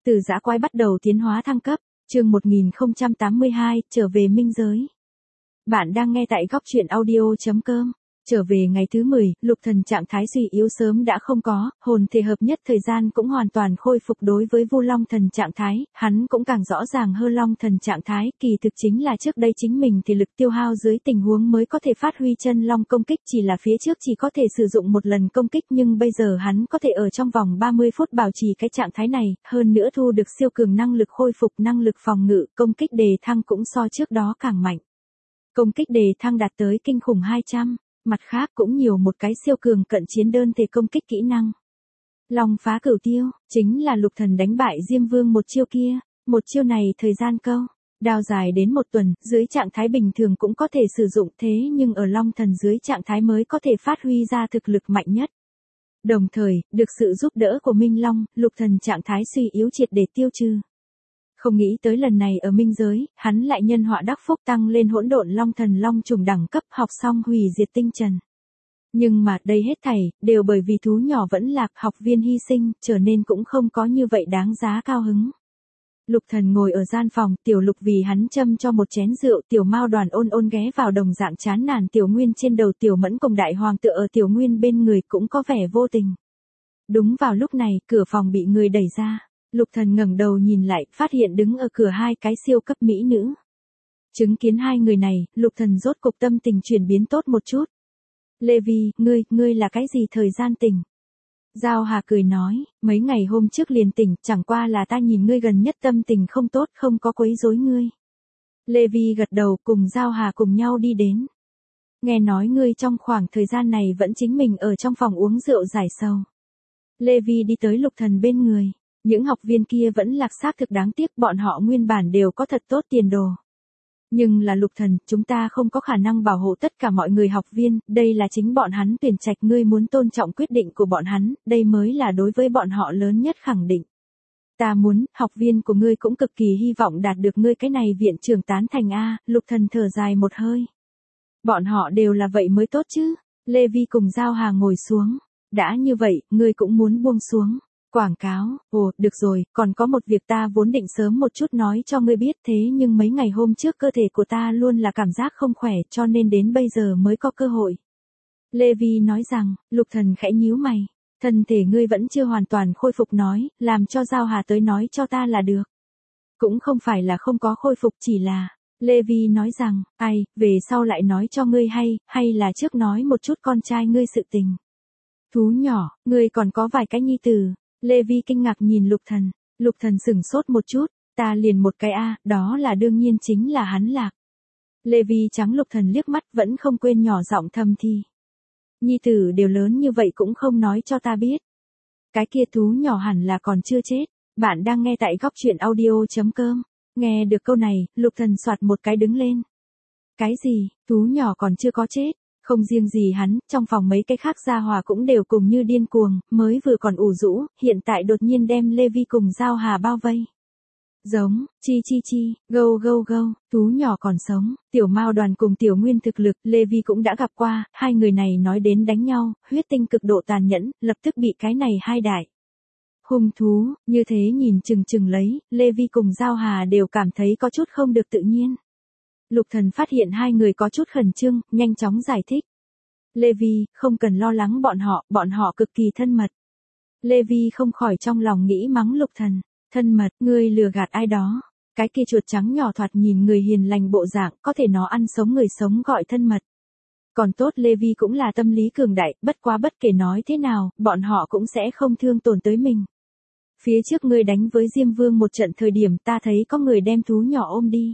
Từ dã quái bắt đầu tiến hóa thăng cấp, chương 1082, trở về minh giới. Bạn đang nghe tại góc truyện audio.com. Trở về ngày thứ 10, Lục Thần trạng thái suy yếu sớm đã không có, hồn thể hợp nhất thời gian cũng hoàn toàn khôi phục đối với Vu Long Thần trạng thái, hắn cũng càng rõ ràng hơn Long Thần trạng thái, kỳ thực chính là trước đây chính mình thì lực tiêu hao dưới tình huống mới có thể phát huy chân long công kích, chỉ là phía trước chỉ có thể sử dụng một lần công kích nhưng bây giờ hắn có thể ở trong vòng 30 phút bảo trì cái trạng thái này, hơn nữa thu được siêu cường năng lực khôi phục, năng lực phòng ngự, công kích đề thăng cũng so trước đó càng mạnh. Công kích đề thăng đạt tới kinh khủng 200. Mặt khác cũng nhiều một cái siêu cường cận chiến đơn thể công kích kỹ năng. Long phá cửu tiêu, chính là Lục Thần đánh bại Diêm Vương một chiêu kia, một chiêu này thời gian câu, đao dài đến 1 tuần, dưới trạng thái bình thường cũng có thể sử dụng thế nhưng ở Long Thần dưới trạng thái mới có thể phát huy ra thực lực mạnh nhất. Đồng thời, được sự giúp đỡ của Minh Long, Lục Thần trạng thái suy yếu triệt để tiêu trừ. Không nghĩ tới lần này ở minh giới, hắn lại nhân họa đắc phúc tăng lên hỗn độn long thần long trùng đẳng cấp, học xong hủy diệt tinh trần. Nhưng mà đây hết thảy, đều bởi vì thú nhỏ vẫn lạc, học viên hy sinh, trở nên cũng không có như vậy đáng giá cao hứng. Lục Thần ngồi ở gian phòng, Tiểu Lục vì hắn châm cho một chén rượu, Tiểu Mao Đoàn ôn ôn ghé vào đồng dạng chán nản Tiểu Nguyên trên đầu, Tiểu Mẫn cùng Đại Hoàng tựa ở Tiểu Nguyên bên người cũng có vẻ vô tình. Đúng vào lúc này, cửa phòng bị người đẩy ra. Lục Thần ngẩng đầu nhìn lại, phát hiện đứng ở cửa hai cái siêu cấp mỹ nữ. Chứng kiến hai người này, Lục Thần rốt cục tâm tình chuyển biến tốt một chút. Levi, ngươi là cái gì thời gian tỉnh? Giao Hà cười nói, mấy ngày hôm trước liền tỉnh, chẳng qua là ta nhìn ngươi gần nhất tâm tình không tốt, không có quấy rối ngươi. Levi gật đầu, cùng Giao Hà cùng nhau đi đến. Nghe nói ngươi trong khoảng thời gian này vẫn chính mình ở trong phòng uống rượu giải sầu. Levi đi tới Lục Thần bên người. Những học viên kia vẫn lạc xác thực đáng tiếc, bọn họ nguyên bản đều có thật tốt tiền đồ. Nhưng là Lục Thần, chúng ta không có khả năng bảo hộ tất cả mọi người học viên, đây là chính bọn hắn tuyển trạch, ngươi muốn tôn trọng quyết định của bọn hắn, đây mới là đối với bọn họ lớn nhất khẳng định. Ta muốn, học viên của ngươi cũng cực kỳ hy vọng đạt được ngươi cái này viện trưởng tán thành a. Lục Thần thở dài một hơi. Bọn họ đều là vậy mới tốt chứ. Levi cùng Giao Hà ngồi xuống. Đã như vậy, ngươi cũng muốn buông xuống. Quảng cáo, được rồi, còn có một việc ta vốn định sớm một chút nói cho ngươi biết thế nhưng mấy ngày hôm trước cơ thể của ta luôn là cảm giác không khỏe cho nên đến bây giờ mới có cơ hội. Levi nói rằng, Lục Thần khẽ nhíu mày, thân thể ngươi vẫn chưa hoàn toàn khôi phục nói, làm cho Giao Hà tới nói cho ta là được. Cũng không phải là không có khôi phục chỉ là, Levi nói rằng, về sau lại nói cho ngươi hay là trước nói một chút con trai ngươi sự tình. Thú nhỏ, ngươi còn có vài cái nhi tử. Levi kinh ngạc nhìn Lục Thần sửng sốt một chút, ta liền một cái đó là đương nhiên chính là hắn lạc. Levi trắng Lục Thần liếc mắt vẫn không quên nhỏ giọng thầm thì. Nhi tử đều lớn như vậy cũng không nói cho ta biết. Cái kia thú nhỏ hẳn là còn chưa chết, bạn đang nghe tại góc truyện audio.com. Nghe được câu này, Lục Thần soạt một cái đứng lên. Cái gì, thú nhỏ còn chưa có chết? Không riêng gì hắn, trong phòng mấy cái khác gia hỏa cũng đều cùng như điên cuồng, mới vừa còn ủ rũ, hiện tại đột nhiên đem Levi cùng Giao Hà bao vây. Giống, chi, gâu, thú nhỏ còn sống, Tiểu Mao Đoàn cùng Tiểu Nguyên thực lực, Levi cũng đã gặp qua, hai người này nói đến đánh nhau, huyết tinh cực độ tàn nhẫn, lập tức bị cái này hai đại. Hung thú, như thế nhìn chừng lấy, Levi cùng Giao Hà đều cảm thấy có chút không được tự nhiên. Lục Thần phát hiện hai người có chút khẩn trương, nhanh chóng giải thích. Levi, không cần lo lắng bọn họ cực kỳ thân mật. Levi không khỏi trong lòng nghĩ mắng Lục Thần, thân mật, ngươi lừa gạt ai đó. Cái kia chuột trắng nhỏ thoạt nhìn người hiền lành bộ dạng, có thể nó ăn sống người sống gọi thân mật. Còn tốt Levi cũng là tâm lý cường đại, bất quá bất kể nói thế nào, bọn họ cũng sẽ không thương tổn tới mình. Phía trước ngươi đánh với Diêm Vương một trận thời điểm ta thấy có người đem thú nhỏ ôm đi.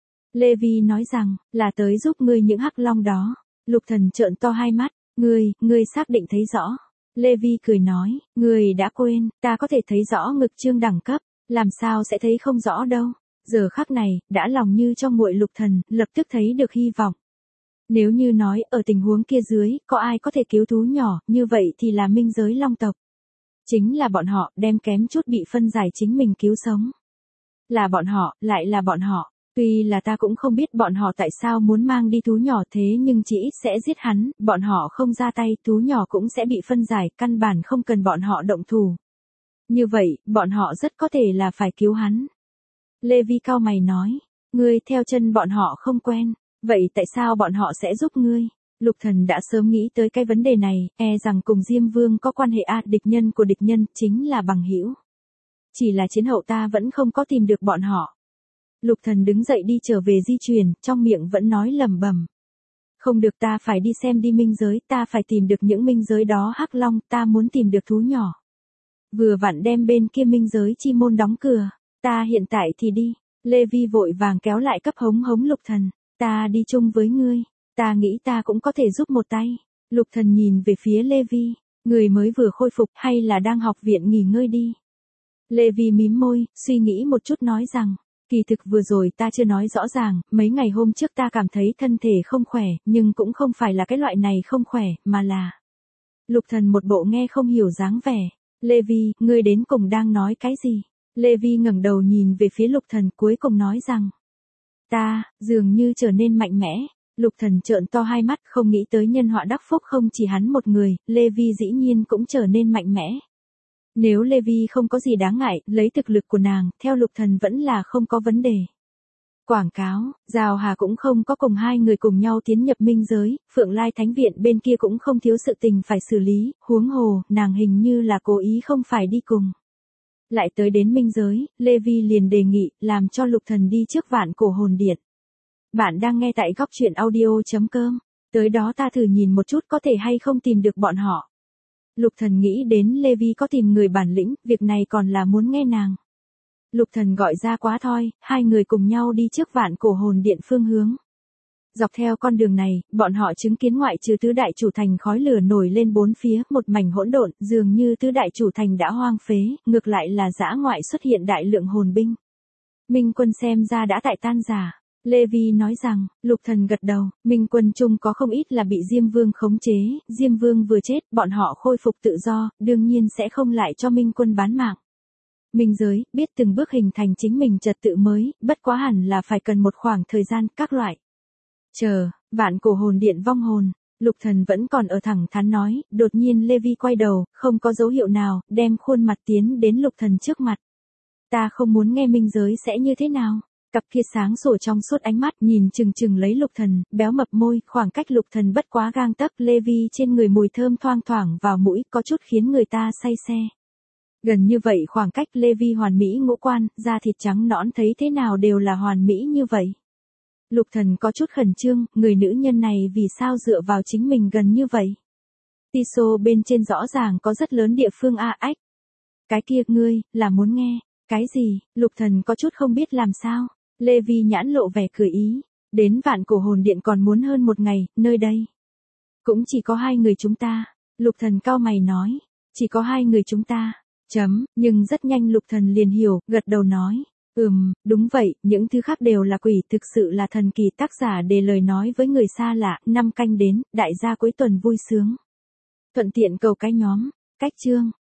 Levi nói rằng, là tới giúp ngươi những hắc long đó. Lục Thần trợn to hai mắt, ngươi xác định thấy rõ. Levi cười nói, ngươi đã quên, ta có thể thấy rõ ngực trương đẳng cấp, làm sao sẽ thấy không rõ đâu. Giờ khắc này, đã lòng như trong nguội Lục Thần, lập tức thấy được hy vọng. Nếu như nói, ở tình huống kia dưới, có ai có thể cứu thú nhỏ, như vậy thì là minh giới long tộc. Chính là bọn họ, đem kém chút bị phân giải chính mình cứu sống. Là bọn họ, lại là bọn họ. Tuy là ta cũng không biết bọn họ tại sao muốn mang đi thú nhỏ thế nhưng chỉ ít sẽ giết hắn, bọn họ không ra tay, thú nhỏ cũng sẽ bị phân giải, căn bản không cần bọn họ động thủ. Như vậy, bọn họ rất có thể là phải cứu hắn. Levi cau mày nói, ngươi theo chân bọn họ không quen, vậy tại sao bọn họ sẽ giúp ngươi? Lục Thần đã sớm nghĩ tới cái vấn đề này, rằng cùng Diêm Vương có quan hệ địch nhân của địch nhân chính là bằng hữu. Chỉ là chiến hậu ta vẫn không có tìm được bọn họ. Lục Thần đứng dậy đi trở về di chuyển, trong miệng vẫn nói lẩm bẩm. Không được, ta phải đi xem đi minh giới, ta phải tìm được những minh giới đó. Hắc Long, ta muốn tìm được thú nhỏ. Vừa vặn đem bên kia minh giới chi môn đóng cửa, ta hiện tại thì đi. Levi vội vàng kéo lại cấp hống Lục Thần, ta đi chung với ngươi, ta nghĩ ta cũng có thể giúp một tay. Lục Thần nhìn về phía Levi, người mới vừa khôi phục hay là đang học viện nghỉ ngơi đi. Levi mím môi, suy nghĩ một chút nói rằng, kỳ thực vừa rồi ta chưa nói rõ ràng, mấy ngày hôm trước ta cảm thấy thân thể không khỏe, nhưng cũng không phải là cái loại này không khỏe, mà là... Lục Thần một bộ nghe không hiểu dáng vẻ. Levi, ngươi đến cùng đang nói cái gì? Levi ngẩng đầu nhìn về phía Lục Thần cuối cùng nói rằng, ta, dường như trở nên mạnh mẽ. Lục Thần trợn to hai mắt không nghĩ tới nhân họa đắc phúc không chỉ hắn một người, Levi dĩ nhiên cũng trở nên mạnh mẽ. Nếu Levi không có gì đáng ngại, lấy thực lực của nàng, theo Lục Thần vẫn là không có vấn đề. Quảng cáo, Giào Hà cũng không có cùng hai người cùng nhau tiến nhập minh giới, Phượng Lai Thánh Viện bên kia cũng không thiếu sự tình phải xử lý, huống hồ, nàng hình như là cố ý không phải đi cùng. Lại tới đến minh giới, Levi liền đề nghị, làm cho Lục Thần đi trước Vạn Cổ Hồn Điện. Bạn đang nghe tại góc truyện audio.com, tới đó ta thử nhìn một chút có thể hay không tìm được bọn họ. Lục Thần nghĩ đến Levi có tìm người bản lĩnh, việc này còn là muốn nghe nàng. Lục Thần gọi ra quá thoi, hai người cùng nhau đi trước Vạn Cổ Hồn Điện phương hướng. Dọc theo con đường này, bọn họ chứng kiến ngoại trừ tứ đại chủ thành khói lửa nổi lên bốn phía, một mảnh hỗn độn, dường như tứ đại chủ thành đã hoang phế, ngược lại là dã ngoại xuất hiện đại lượng hồn binh. Minh quân xem ra đã tại tan rã. Levi nói rằng, Lục Thần gật đầu, Minh quân chung có không ít là bị Diêm Vương khống chế, Diêm Vương vừa chết, bọn họ khôi phục tự do, đương nhiên sẽ không lại cho Minh quân bán mạng. Minh giới, biết từng bước hình thành chính mình trật tự mới, bất quá hẳn là phải cần một khoảng thời gian, các loại. Chờ, Vạn Cổ Hồn Điện vong hồn, Lục Thần vẫn còn ở thẳng thắn nói, đột nhiên Levi quay đầu, không có dấu hiệu nào, đem khuôn mặt tiến đến Lục Thần trước mặt. Ta không muốn nghe minh giới sẽ như thế nào. Cặp kia sáng sủa trong suốt ánh mắt nhìn chừng chừng lấy Lục Thần, béo mập môi, khoảng cách Lục Thần bất quá gang tấc, Levi trên người mùi thơm thoang thoảng vào mũi, có chút khiến người ta say xe. Gần như vậy khoảng cách, Levi hoàn mỹ ngũ quan, da thịt trắng nõn thấy thế nào đều là hoàn mỹ như vậy. Lục Thần có chút khẩn trương, người nữ nhân này vì sao dựa vào chính mình gần như vậy? Tiso bên trên rõ ràng có rất lớn địa phương ách. Cái kia ngươi, là muốn nghe, cái gì? Lục Thần có chút không biết làm sao. Levi nhãn lộ vẻ cười ý, đến Vạn Cổ Hồn Điện còn muốn hơn một ngày, nơi đây. Cũng chỉ có hai người chúng ta. Lục Thần cau mày nói, chỉ có hai người chúng ta. Nhưng rất nhanh Lục Thần liền hiểu, gật đầu nói, đúng vậy, những thứ khác đều là quỷ, thực sự là thần kỳ. Tác giả để lời nói với người xa lạ, 5 canh đến, đại gia cuối tuần vui sướng. Thuận tiện cầu cái nhóm, cách chương.